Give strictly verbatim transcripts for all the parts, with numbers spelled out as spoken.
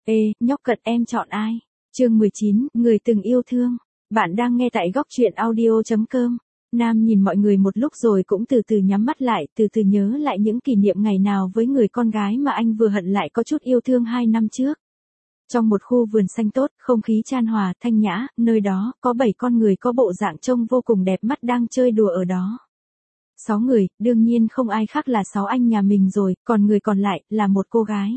Ê, nhóc cật em chọn ai? Chương mười chín, người từng yêu thương. Bạn đang nghe tại góc truyện audio chấm com. Nam nhìn mọi người một lúc rồi cũng từ từ nhắm mắt lại, từ từ nhớ lại những kỷ niệm ngày nào với người con gái mà anh vừa hận lại có chút yêu thương hai năm trước. Trong một khu vườn xanh tốt, không khí chan hòa, thanh nhã, nơi đó, có bảy con người có bộ dạng trông vô cùng đẹp mắt đang chơi đùa ở đó. Sáu người, đương nhiên không ai khác là sáu anh nhà mình rồi, còn người còn lại, là một cô gái.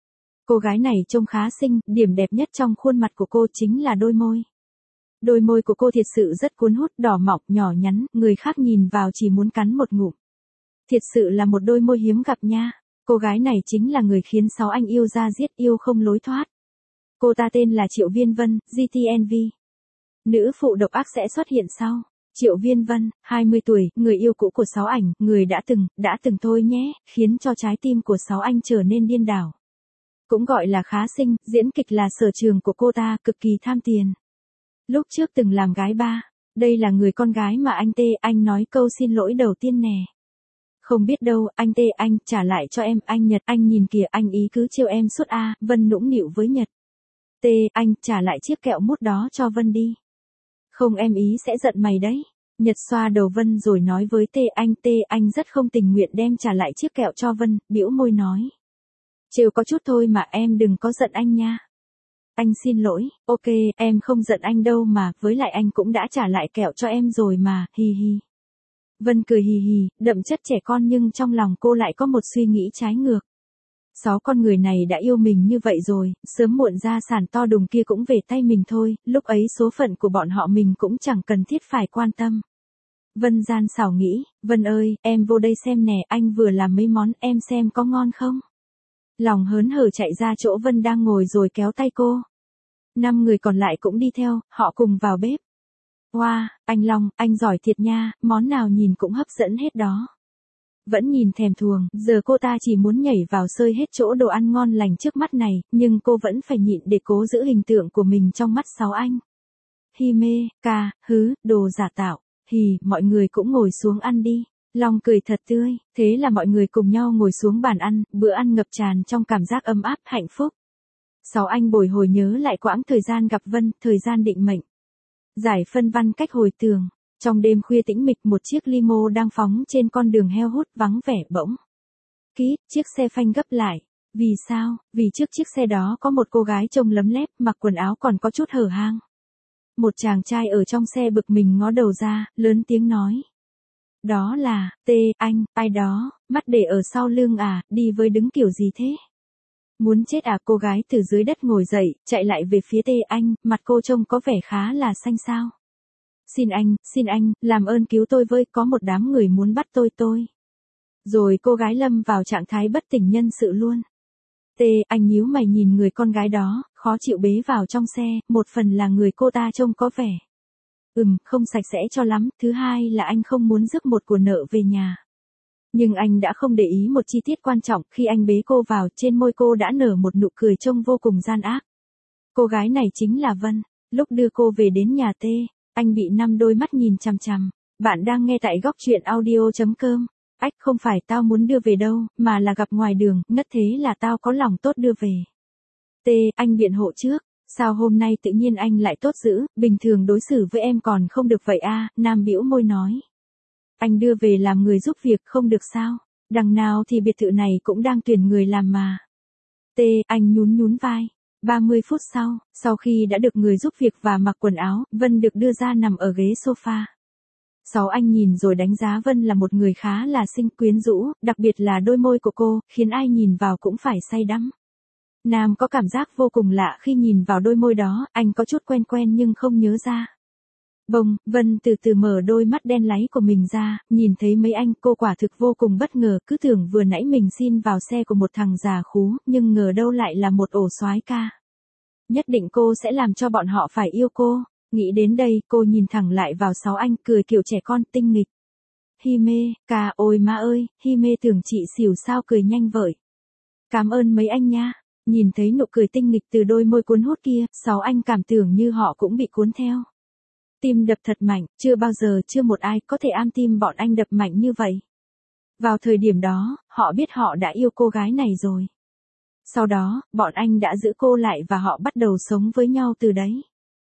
Cô gái này trông khá xinh, điểm đẹp nhất trong khuôn mặt của cô chính là đôi môi. Đôi môi của cô thiệt sự rất cuốn hút, đỏ mọng, nhỏ nhắn, người khác nhìn vào chỉ muốn cắn một ngụm. Thiệt sự là một đôi môi hiếm gặp nha. Cô gái này chính là người khiến sáu anh yêu ra giết, yêu không lối thoát. Cô ta tên là Triệu Viên Vân, giê tê en vê. Nữ phụ độc ác sẽ xuất hiện sau. Triệu Viên Vân, hai mươi tuổi, người yêu cũ của sáu ảnh, người đã từng, đã từng thôi nhé, khiến cho trái tim của sáu anh trở nên điên đảo. Cũng gọi là khá xinh, diễn kịch là sở trường của cô ta, cực kỳ tham tiền. Lúc trước từng làm gái ba, đây là người con gái mà anh Tê, anh nói câu xin lỗi đầu tiên nè. Không biết đâu, anh Tê anh, trả lại cho em, anh Nhật, anh nhìn kìa, anh ý cứ trêu em suốt a, Vân nũng nịu với Nhật. Tê, anh, trả lại chiếc kẹo mút đó cho Vân đi. Không em ý sẽ giận mày đấy. Nhật xoa đầu Vân rồi nói với Tê anh, Tê anh rất không tình nguyện đem trả lại chiếc kẹo cho Vân, bĩu môi nói. Trêu có chút thôi mà em đừng có giận anh nha. Anh xin lỗi, ok, em không giận anh đâu mà, với lại anh cũng đã trả lại kẹo cho em rồi mà, hi hi. Vân cười hì hì, đậm chất trẻ con nhưng trong lòng cô lại có một suy nghĩ trái ngược. Sáu con người này đã yêu mình như vậy rồi, sớm muộn gia sản to đùng kia cũng về tay mình thôi, lúc ấy số phận của bọn họ mình cũng chẳng cần thiết phải quan tâm. Vân gian xảo nghĩ, Vân ơi, em vô đây xem nè, anh vừa làm mấy món, em xem có ngon không? Lòng hớn hở chạy ra chỗ Vân đang ngồi rồi kéo tay cô. Năm người còn lại cũng đi theo, họ cùng vào bếp. Wow, anh Long, anh giỏi thiệt nha, món nào nhìn cũng hấp dẫn hết đó. Vẫn nhìn thèm thuồng, giờ cô ta chỉ muốn nhảy vào xơi hết chỗ đồ ăn ngon lành trước mắt này, nhưng cô vẫn phải nhịn để cố giữ hình tượng của mình trong mắt sáu anh. Hi mê, ca, hứ, đồ giả tạo, hì, mọi người cũng ngồi xuống ăn đi. Long cười thật tươi, thế là mọi người cùng nhau ngồi xuống bàn ăn, bữa ăn ngập tràn trong cảm giác ấm áp, hạnh phúc. Sáu anh bồi hồi nhớ lại quãng thời gian gặp Vân, thời gian định mệnh. Giải phân văn cách hồi tường. Trong đêm khuya tĩnh mịch một chiếc limo đang phóng trên con đường heo hút vắng vẻ bỗng. Kít, chiếc xe phanh gấp lại. Vì sao? Vì trước chiếc xe đó có một cô gái trông lấm lép, mặc quần áo còn có chút hở hang. Một chàng trai ở trong xe bực mình ngó đầu ra, lớn tiếng nói. Đó là, Tê, anh, ai đó, mắt để ở sau lưng à, đi với đứng kiểu gì thế? Muốn chết à, cô gái từ dưới đất ngồi dậy, chạy lại về phía Tê anh, mặt cô trông có vẻ khá là xanh xao. Xin anh, xin anh, làm ơn cứu tôi với, có một đám người muốn bắt tôi tôi. Rồi cô gái lâm vào trạng thái bất tỉnh nhân sự luôn. Tê, anh nhíu mày nhìn người con gái đó, khó chịu bế vào trong xe, một phần là người cô ta trông có vẻ. Ừm, không sạch sẽ cho lắm, thứ hai là anh không muốn rước một của nợ về nhà. Nhưng anh đã không để ý một chi tiết quan trọng, khi anh bế cô vào, trên môi cô đã nở một nụ cười trông vô cùng gian ác. Cô gái này chính là Vân, lúc đưa cô về đến nhà Tê, anh bị năm đôi mắt nhìn chằm chằm. Bạn đang nghe tại góc truyện audio chấm com. Ách, không phải tao muốn đưa về đâu, mà là gặp ngoài đường, ngất thế là tao có lòng tốt đưa về. Tê, anh biện hộ trước. Sao hôm nay tự nhiên anh lại tốt dữ, bình thường đối xử với em còn không được vậy à, Nam bĩu môi nói. Anh đưa về làm người giúp việc không được sao, đằng nào thì biệt thự này cũng đang tuyển người làm mà. Tê, anh nhún nhún vai. ba mươi phút sau, sau khi đã được người giúp việc và mặc quần áo, Vân được đưa ra nằm ở ghế sofa. Sáu anh nhìn rồi đánh giá Vân là một người khá là xinh quyến rũ, đặc biệt là đôi môi của cô, khiến ai nhìn vào cũng phải say đắm. Nam có cảm giác vô cùng lạ khi nhìn vào đôi môi đó, anh có chút quen quen nhưng không nhớ ra. Bông, Vân từ từ mở đôi mắt đen láy của mình ra, nhìn thấy mấy anh, cô quả thực vô cùng bất ngờ, cứ tưởng vừa nãy mình xin vào xe của một thằng già khú, nhưng ngờ đâu lại là một ổ soái ca. Nhất định cô sẽ làm cho bọn họ phải yêu cô. Nghĩ đến đây, cô nhìn thẳng lại vào sáu anh, cười kiểu trẻ con tinh nghịch. Hi mê, ca, ôi má ơi, Hi mê tưởng chị xỉu sao cười nhanh vậy. Cảm ơn mấy anh nha. Nhìn thấy nụ cười tinh nghịch từ đôi môi cuốn hút kia, sáu anh cảm tưởng như họ cũng bị cuốn theo. Tim đập thật mạnh, chưa bao giờ, chưa một ai có thể am tim bọn anh đập mạnh như vậy. Vào thời điểm đó, họ biết họ đã yêu cô gái này rồi. Sau đó, bọn anh đã giữ cô lại và họ bắt đầu sống với nhau từ đấy.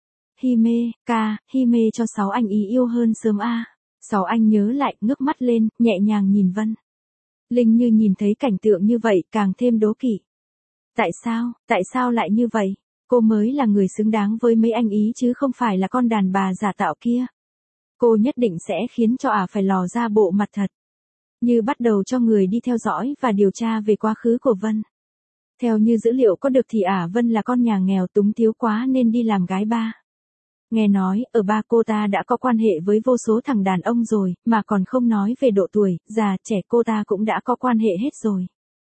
Hime, ca, Hime cho Sáu Anh ý yêu hơn sớm a. Sáu Anh nhớ lại, ngước mắt lên, nhẹ nhàng nhìn Vân. Linh Như nhìn thấy cảnh tượng như vậy, càng thêm đố kỵ. Tại sao, tại sao lại như vậy? Cô mới là người xứng đáng với mấy anh ý chứ không phải là con đàn bà giả tạo kia. Cô nhất định sẽ khiến cho ả phải lò ra bộ mặt thật. Như bắt đầu cho người đi theo dõi và điều tra về quá khứ của Vân. Theo như dữ liệu có được thì ả Vân là con nhà nghèo túng thiếu quá nên đi làm gái ba. Nghe nói, ở ba cô ta đã có quan hệ với vô số thằng đàn ông rồi, mà còn không nói về độ tuổi, già, trẻ cô ta cũng đã có quan hệ hết rồi.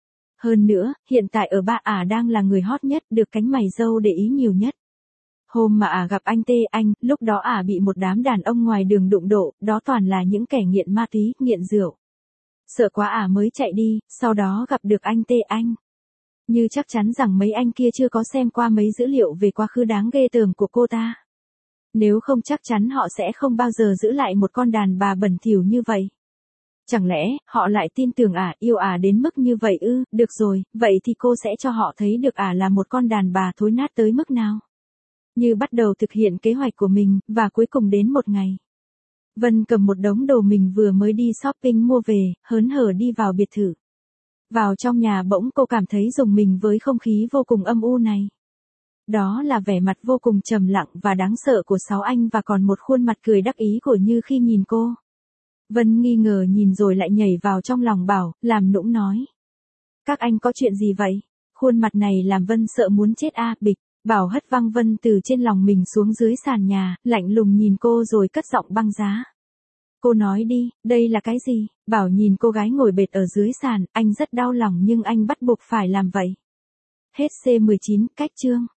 Hơn nữa, hiện tại ở ba ả đang là người hot nhất, được cánh mày râu để ý nhiều nhất. Hôm mà ả gặp anh Tê Anh, lúc đó ả bị một đám đàn ông ngoài đường đụng độ, đó toàn là những kẻ nghiện ma túy, nghiện rượu. Sợ quá ả mới chạy đi, sau đó gặp được anh Tê Anh. Như chắc chắn rằng mấy anh kia chưa có xem qua mấy dữ liệu về quá khứ đáng ghê tởm của cô ta. Nếu không chắc chắn họ sẽ không bao giờ giữ lại một con đàn bà bẩn thỉu như vậy. Chẳng lẽ, họ lại tin tưởng ả, yêu ả đến mức như vậy ư? Được rồi, vậy thì cô sẽ cho họ thấy được ả là một con đàn bà thối nát tới mức nào. Như bắt đầu thực hiện kế hoạch của mình, và cuối cùng đến một ngày. Vân cầm một đống đồ mình vừa mới đi shopping mua về, hớn hở đi vào biệt thự. Vào trong nhà bỗng cô cảm thấy rùng mình với không khí vô cùng âm u này. Đó là vẻ mặt vô cùng trầm lặng và đáng sợ của Sáu Anh và còn một khuôn mặt cười đắc ý của Như khi nhìn cô. Vân nghi ngờ nhìn rồi lại nhảy vào trong lòng Bảo, làm nũng nói. Các anh có chuyện gì vậy? Khuôn mặt này làm Vân sợ muốn chết a. Bịch. Bảo hất văng Vân từ trên lòng mình xuống dưới sàn nhà, lạnh lùng nhìn cô rồi cất giọng băng giá. Cô nói đi, đây là cái gì? Bảo nhìn cô gái ngồi bệt ở dưới sàn, anh rất đau lòng nhưng anh bắt buộc phải làm vậy. Hết C mười chín, cách chương.